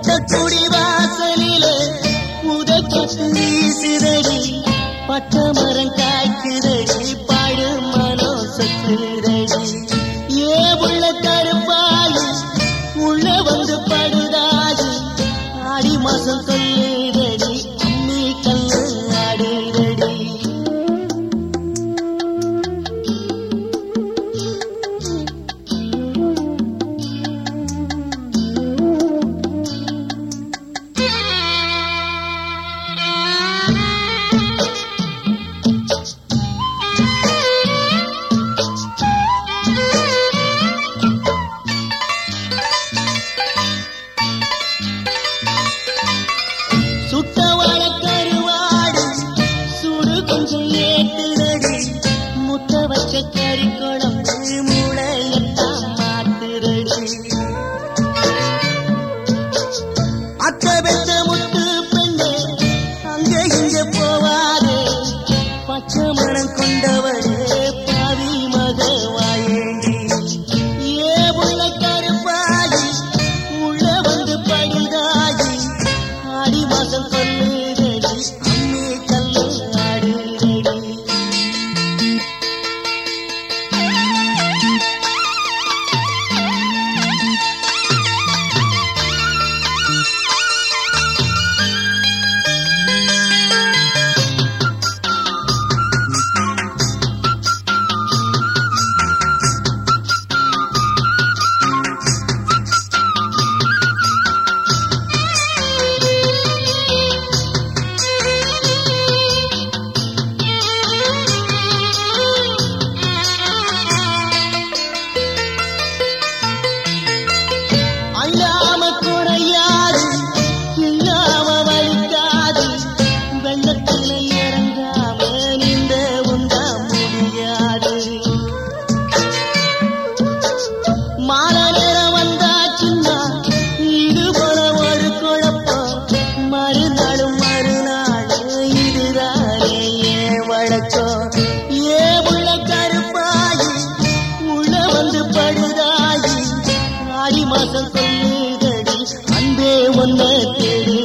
ஒட்டக்குடி வாசலிலே உதச்சத்து வீசுதடி பட்ட மரம் காய்க்குதடி பாடு மனம் சத்துதடி ஏ உள்ள கருப்பாயி உள்ள வந்து படுதாடி ஆடி மாசம் சொல்லுதடி அம்மி கல்லு ஆடுதடி சுட்டவள கருவாடு சுடு கொஞ்சம் ஏற்றுதடி முட்டை வச்ச கறி குழம்பு மூளையெல்லாம் மாத்துதடி அத்த பெத்த முத்து பெண்ணே அங்க இங்க போவாரே பச்சை மனம் கொண்டவரே பாவி மகவாயேண்டி ஏ உள்ள கருப்பாயி உள்ள வந்து படுதாயி ஆடி மாசம் சொல்லுதடி அம்மி கல்லு ஆடுதடி அல்லாம குறையாது இல்லாம வலிக்காது வெள்ளத்துல இறங்காம நின்ற உண்டா முடியாது மாலை நேரம் வந்தாச்சுன்னா இது போல ஒரு குழப்பம் மறுநாளும் மறுநாள் இதுதானே ஏன் வழக்கம் ஏ உள்ள கருப்பாயி உள்ள வந்து படுதாயி ஆடி மாசம் சொல்லுதடி அன்பே ஒன்ன தேடி